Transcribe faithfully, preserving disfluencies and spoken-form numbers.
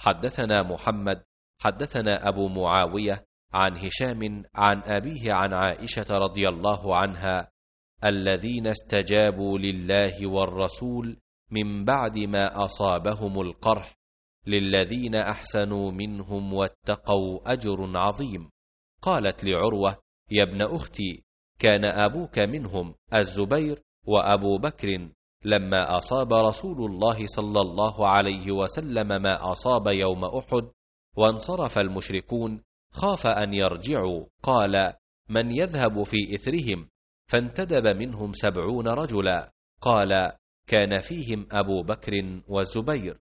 حدثنا محمد حدثنا أبو معاوية عن هشام عن أبيه عن عائشة رضي الله عنها: الذين استجابوا لله والرسول من بعد ما أصابهم القرح للذين أحسنوا منهم واتقوا أجر عظيم. قالت لعروة: يا ابن أختي، كان أبوك منهم الزبير وأبو بكر لما أصاب رسول الله صلى الله عليه وسلم ما أصاب يوم أحد وانصرف المشركون خاف أن يرجعوا، قال: من يذهب في إثرهم؟ فانتدب منهم سبعون رجلا. قال: كان فيهم أبو بكر والزبير.